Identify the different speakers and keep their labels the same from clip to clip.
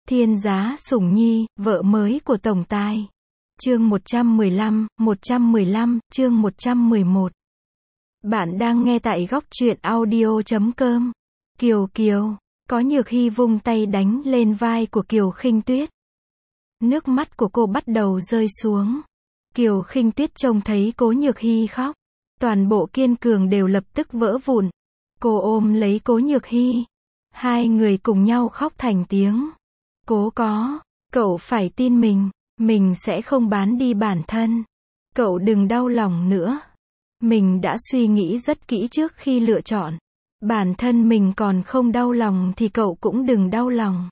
Speaker 1: Thiên Giá Sủng Nhi, vợ mới của Tổng Tài. Chương 115, chương 111. Bạn đang nghe tại góc truyện audio.com. Kiều Kiều, có Nhược Hy vung tay đánh lên vai của Kiều Khinh Tuyết. Nước mắt của cô bắt đầu rơi xuống. Kiều Khinh Tuyết trông thấy Cố Nhược Hy khóc, toàn bộ kiên cường đều lập tức vỡ vụn. Cô ôm lấy Cố Nhược Hy, hai người cùng nhau khóc thành tiếng. Cậu phải tin mình sẽ không bán đi bản thân. Cậu đừng đau lòng nữa. Mình đã suy nghĩ rất kỹ trước khi lựa chọn. Bản thân mình còn không đau lòng thì cậu cũng đừng đau lòng.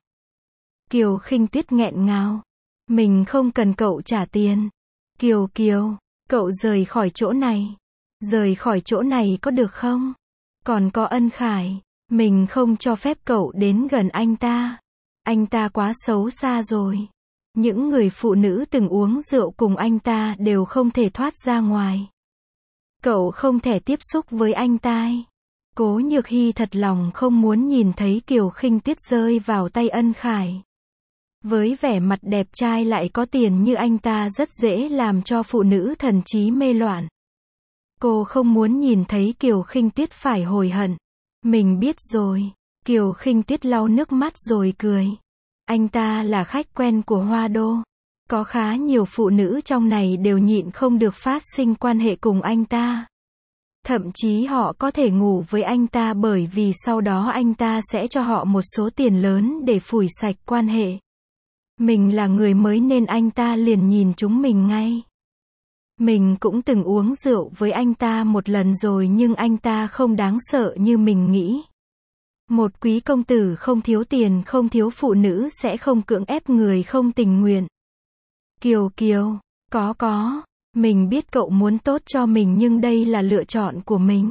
Speaker 1: Kiều Khinh Tuyết nghẹn ngào. Mình không cần cậu trả tiền. Kiều Kiều, cậu rời khỏi chỗ này. Rời khỏi chỗ này có được không? Còn có Ân Khải, mình không cho phép cậu đến gần anh ta. Anh ta quá xấu xa rồi. Những người phụ nữ từng uống rượu cùng anh ta đều không thể thoát ra ngoài. Cậu không thể tiếp xúc với anh ta. Cố Nhược Hy thật lòng không muốn nhìn thấy Kiều Khinh Tuyết rơi vào tay Ân Khải. Với vẻ mặt đẹp trai lại có tiền như anh ta rất dễ làm cho phụ nữ thần trí mê loạn. Cô không muốn nhìn thấy Kiều Khinh Tuyết phải hối hận. Mình biết rồi. Kiều Khinh Tuyết lau nước mắt rồi cười. Anh ta là khách quen của Hoa Đô. Có khá nhiều phụ nữ trong này đều nhịn không được phát sinh quan hệ cùng anh ta. Thậm chí họ có thể ngủ với anh ta bởi vì sau đó anh ta sẽ cho họ một số tiền lớn để phủi sạch quan hệ. Mình là người mới nên anh ta liền nhìn chúng mình ngay. Mình cũng từng uống rượu với anh ta một lần rồi nhưng anh ta không đáng sợ như mình nghĩ. Một quý công tử không thiếu tiền không thiếu phụ nữ sẽ không cưỡng ép người không tình nguyện. Kiều Kiều, có. Mình biết cậu muốn tốt cho mình nhưng đây là lựa chọn của mình.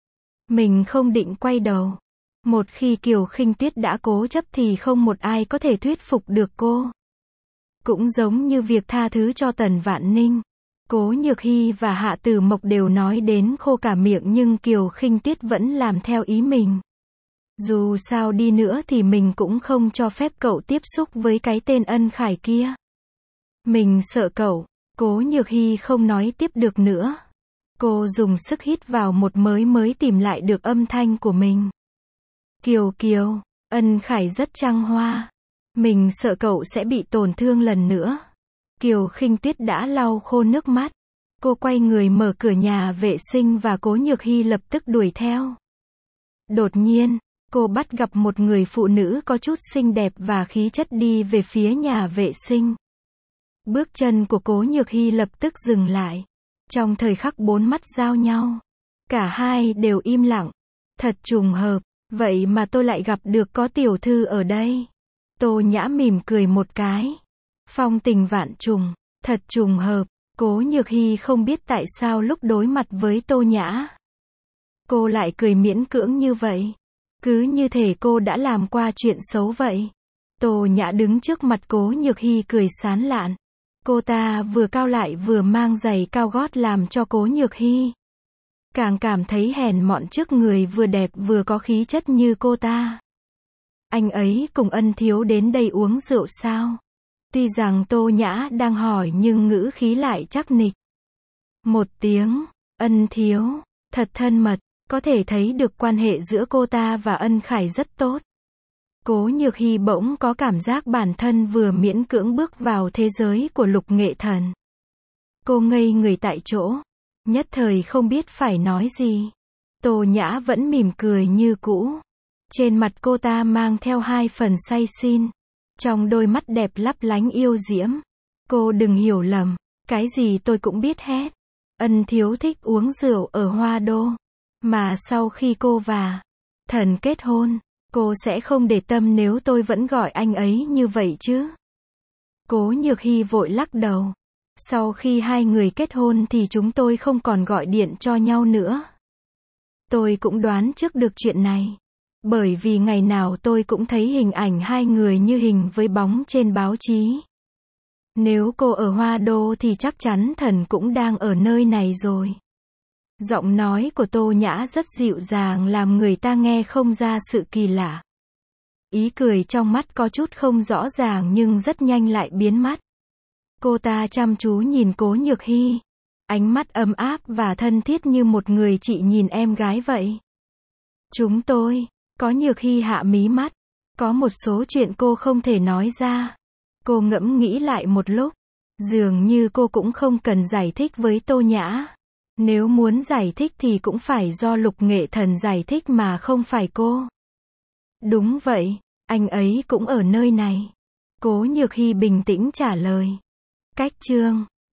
Speaker 1: Mình không định quay đầu. Một khi Kiều Khinh Tuyết đã cố chấp thì không một ai có thể thuyết phục được cô. Cũng giống như việc tha thứ cho Tần Vạn Ninh. Cố Nhược Hy và Hạ Tử Mộc đều nói đến khô cả miệng nhưng Kiều Khinh Tuyết vẫn làm theo ý mình. Dù sao đi nữa thì mình cũng không cho phép cậu tiếp xúc với cái tên Ân Khải kia. Mình sợ cậu. Cố Nhược Hy không nói tiếp được nữa. Cô dùng sức hít vào một mới tìm lại được âm thanh của mình. Kiều Kiều, Ân Khải rất trăng hoa. Mình sợ cậu sẽ bị tổn thương lần nữa. Kiều Khinh Tuyết đã lau khô nước mắt. Cô quay người mở cửa nhà vệ sinh và Cố Nhược Hy lập tức đuổi theo. Đột nhiên, cô bắt gặp một người phụ nữ có chút xinh đẹp và khí chất đi về phía nhà vệ sinh. Bước chân của Cố Nhược Hy lập tức dừng lại. Trong thời khắc bốn mắt giao nhau, cả hai đều im lặng. Thật trùng hợp, vậy mà tôi lại gặp được có tiểu thư ở đây. Tô Nhã mỉm cười một cái. Phong tình vạn trùng, thật trùng hợp. Cố Nhược Hy không biết tại sao lúc đối mặt với Tô Nhã, cô lại cười miễn cưỡng như vậy. Cứ như thể cô đã làm qua chuyện xấu vậy. Tô Nhã đứng trước mặt Cố Nhược Hy cười sán lạn. Cô ta vừa cao lại vừa mang giày cao gót làm cho Cố Nhược Hy càng cảm thấy hèn mọn trước người vừa đẹp vừa có khí chất như cô ta. Anh ấy cùng Ân thiếu đến đây uống rượu sao? Tuy rằng Tô Nhã đang hỏi nhưng ngữ khí lại chắc nịch. Một tiếng, Ân thiếu, thật thân mật, có thể thấy được quan hệ giữa cô ta và Ân Khải rất tốt. Cố Nhược Hy bỗng có cảm giác bản thân vừa miễn cưỡng bước vào thế giới của Lục Nghệ Thần. Cô ngây người tại chỗ, nhất thời không biết phải nói gì. Tô Nhã vẫn mỉm cười như cũ. Trên mặt cô ta mang theo hai phần say xin. Trong đôi mắt đẹp lấp lánh yêu diễm. Cô đừng hiểu lầm, cái gì tôi cũng biết hết. Ân thiếu thích uống rượu ở Hoa Đô. Mà sau khi cô và Thần kết hôn, cô sẽ không để tâm nếu tôi vẫn gọi anh ấy như vậy chứ. Cố Nhược Hy vội lắc đầu. Sau khi hai người kết hôn thì chúng tôi không còn gọi điện cho nhau nữa. Tôi cũng đoán trước được chuyện này. Bởi vì ngày nào tôi cũng thấy hình ảnh hai người như hình với bóng trên báo chí. Nếu cô ở Hoa Đô thì chắc chắn Thần cũng đang ở nơi này rồi. Giọng nói của Tô Nhã rất dịu dàng làm người ta nghe không ra sự kỳ lạ. Ý cười trong mắt có chút không rõ ràng nhưng rất nhanh lại biến mất. Cô ta chăm chú nhìn Cố Nhược Hy. Ánh mắt ấm áp và thân thiết như một người chị nhìn em gái vậy. Chúng tôi, Có Nhược Hy hạ mí mắt. Có một số chuyện cô không thể nói ra. Cô ngẫm nghĩ lại một lúc. Dường như cô cũng không cần giải thích với Tô Nhã. Nếu muốn giải thích thì cũng phải do Lục Nghệ Thần giải thích mà không phải cô. Đúng vậy, anh ấy cũng ở nơi này. Cố Nhược Hy bình tĩnh trả lời. Cách chương